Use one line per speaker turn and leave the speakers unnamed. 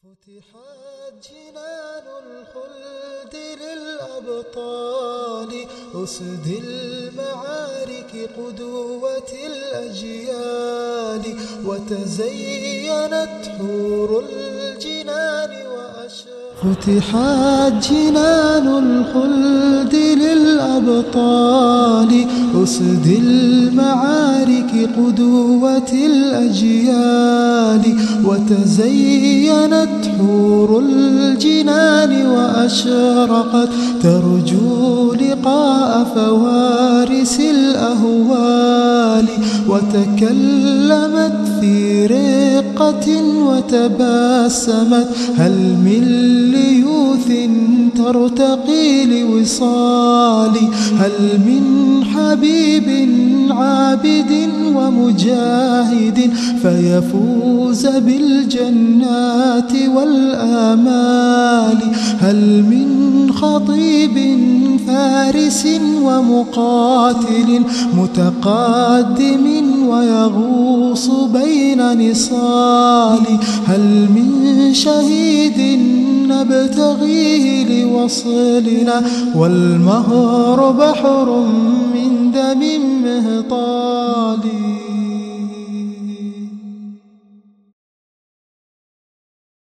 فتحت جنان الخلد للأبطال أسد المعارك قدوة الأجيال وتزينت حور الجنان فتحت جنان الخلد للأبطال أسد المعارك قدوة الأجيال وتزينت حور الجنان وأشرقت ترجو لقاء فوارس الأهوال وتكلمت في رقة وتبسمت هل من ليوث ترتقي لوصال هل من حبيب عابد ومجاهد فيفوز بالجنات والآمال هل من خطيب فارس ومقاتل متقدم ويغوص بين نصال هل من شهيد نبتغيه لوصلنا والمهر بحر من دم مهطال